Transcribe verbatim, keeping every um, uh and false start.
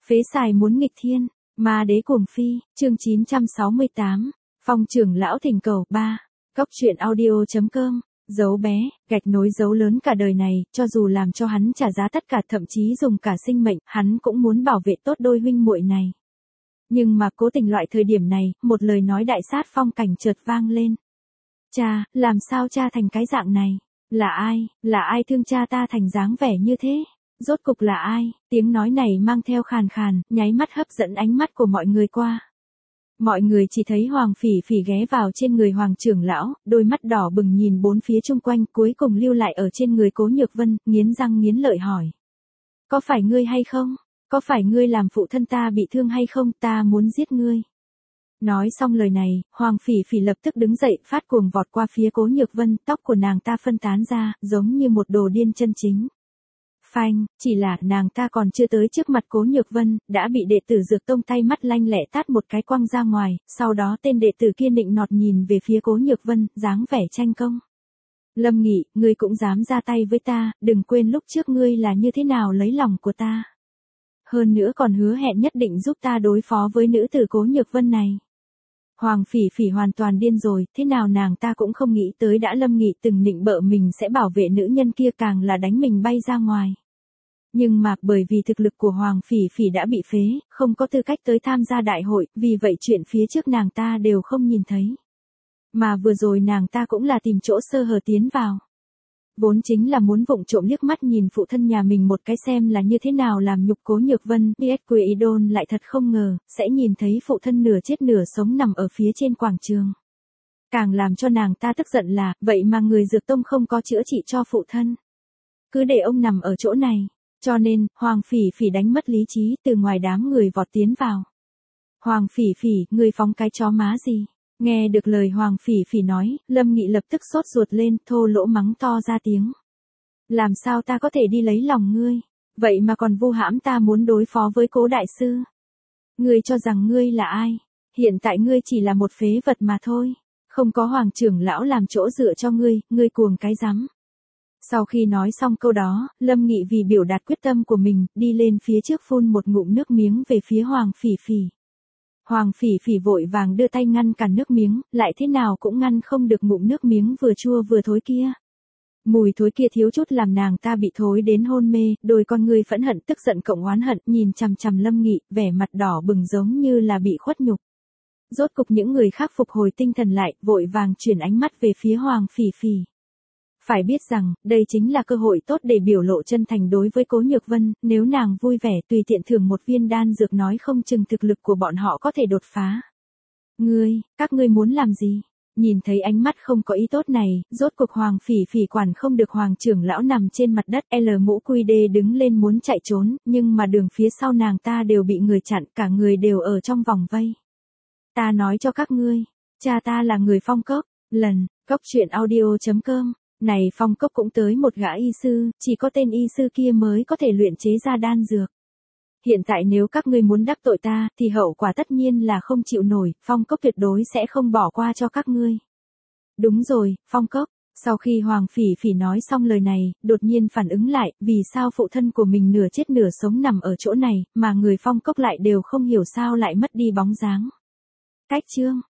Phế xài muốn nghịch thiên, ma đế cuồng phi, chương chín trăm sáu mươi tám, Phong trưởng lão thỉnh cầu ba, Cóc truyện audio.com, dấu bé, gạch nối dấu lớn cả đời này, cho dù làm cho hắn trả giá tất cả thậm chí dùng cả sinh mệnh, hắn cũng muốn bảo vệ tốt đôi huynh muội này. Nhưng mà cố tình loại thời điểm này, một lời nói đại sát phong cảnh chợt vang lên. Cha, làm sao cha thành cái dạng này? Là ai, là ai thương cha ta thành dáng vẻ như thế? Rốt cục là ai? Tiếng nói này mang theo khàn khàn, nháy mắt hấp dẫn ánh mắt của mọi người qua. Mọi người chỉ thấy Hoàng Phỉ Phỉ ghé vào trên người Hoàng trưởng lão, đôi mắt đỏ bừng nhìn bốn phía chung quanh, cuối cùng lưu lại ở trên người Cố Nhược Vân, nghiến răng nghiến lợi hỏi. Có phải ngươi hay không? Có phải ngươi làm phụ thân ta bị thương hay không? Ta muốn giết ngươi. Nói xong lời này, Hoàng Phỉ Phỉ lập tức đứng dậy, phát cuồng vọt qua phía Cố Nhược Vân, tóc của nàng ta phân tán ra, giống như một đồ điên chân chính. Phanh, chỉ là nàng ta còn chưa tới trước mặt Cố Nhược Vân, đã bị đệ tử Dược Tông tay mắt lanh lẹ tát một cái quăng ra ngoài, sau đó tên đệ tử kia nịnh nọt nhìn về phía Cố Nhược Vân, dáng vẻ tranh công. Lâm Nghị, ngươi cũng dám ra tay với ta, đừng quên lúc trước ngươi là như thế nào lấy lòng của ta. Hơn nữa còn hứa hẹn nhất định giúp ta đối phó với nữ tử Cố Nhược Vân này. Hoàng Phỉ Phỉ hoàn toàn điên rồi, thế nào nàng ta cũng không nghĩ tới đã Lâm Nghị từng nịnh bợ mình sẽ bảo vệ nữ nhân kia, càng là đánh mình bay ra ngoài. Nhưng mà bởi vì thực lực của Hoàng Phỉ Phỉ đã bị phế, không có tư cách tới tham gia đại hội, vì vậy chuyện phía trước nàng ta đều không nhìn thấy. Mà vừa rồi nàng ta cũng là tìm chỗ sơ hở tiến vào. Vốn chính là muốn vụng trộm liếc mắt nhìn phụ thân nhà mình một cái xem là như thế nào làm nhục Cố Nhược Vân, pê ét quy Idol lại thật không ngờ, sẽ nhìn thấy phụ thân nửa chết nửa sống nằm ở phía trên quảng trường. Càng làm cho nàng ta tức giận là, vậy mà người Dược Tông không có chữa trị cho phụ thân. Cứ để ông nằm ở chỗ này, cho nên, Hoàng Phỉ Phỉ đánh mất lý trí từ ngoài đám người vọt tiến vào. Hoàng Phỉ Phỉ, ngươi phóng cái chó má gì? Nghe được lời Hoàng Phỉ Phỉ nói, Lâm Nghị lập tức sốt ruột lên, thô lỗ mắng to ra tiếng. Làm sao ta có thể đi lấy lòng ngươi? Vậy mà còn vu hãm ta muốn đối phó với Cố đại sư. Ngươi cho rằng ngươi là ai? Hiện tại ngươi chỉ là một phế vật mà thôi. Không có Hoàng trưởng lão làm chỗ dựa cho ngươi, ngươi cuồng cái rắm. Sau khi nói xong câu đó, Lâm Nghị vì biểu đạt quyết tâm của mình, đi lên phía trước phun một ngụm nước miếng về phía Hoàng Phỉ Phỉ. Hoàng Phỉ Phỉ vội vàng đưa tay ngăn cản nước miếng, lại thế nào cũng ngăn không được ngụm nước miếng vừa chua vừa thối kia. Mùi thối kia thiếu chút làm nàng ta bị thối đến hôn mê, đôi con người phẫn hận tức giận cộng oán hận nhìn chằm chằm Lâm Nghị, vẻ mặt đỏ bừng giống như là bị khuất nhục. Rốt cục những người khác phục hồi tinh thần lại, vội vàng chuyển ánh mắt về phía Hoàng Phỉ Phỉ. Phải biết rằng, đây chính là cơ hội tốt để biểu lộ chân thành đối với Cố Nhược Vân, nếu nàng vui vẻ tùy tiện thưởng một viên đan dược nói không chừng thực lực của bọn họ có thể đột phá. Ngươi, các ngươi muốn làm gì? Nhìn thấy ánh mắt không có ý tốt này, rốt cuộc Hoàng Phỉ Phỉ quản không được Hoàng trưởng lão nằm trên mặt đất, L mũ quy đê đứng lên muốn chạy trốn, nhưng mà đường phía sau nàng ta đều bị người chặn, cả người đều ở trong vòng vây. Ta nói cho các ngươi, cha ta là người Phong Cốc, lần, Cóc truyện audio.com. Này Phong Cốc cũng tới một gã y sư, chỉ có tên y sư kia mới có thể luyện chế ra đan dược. Hiện tại nếu các ngươi muốn đắc tội ta, thì hậu quả tất nhiên là không chịu nổi, Phong Cốc tuyệt đối sẽ không bỏ qua cho các ngươi. Đúng rồi, Phong Cốc, sau khi Hoàng Phỉ Phỉ nói xong lời này, đột nhiên phản ứng lại, vì sao phụ thân của mình nửa chết nửa sống nằm ở chỗ này, mà người Phong Cốc lại đều không hiểu sao lại mất đi bóng dáng. Cách chương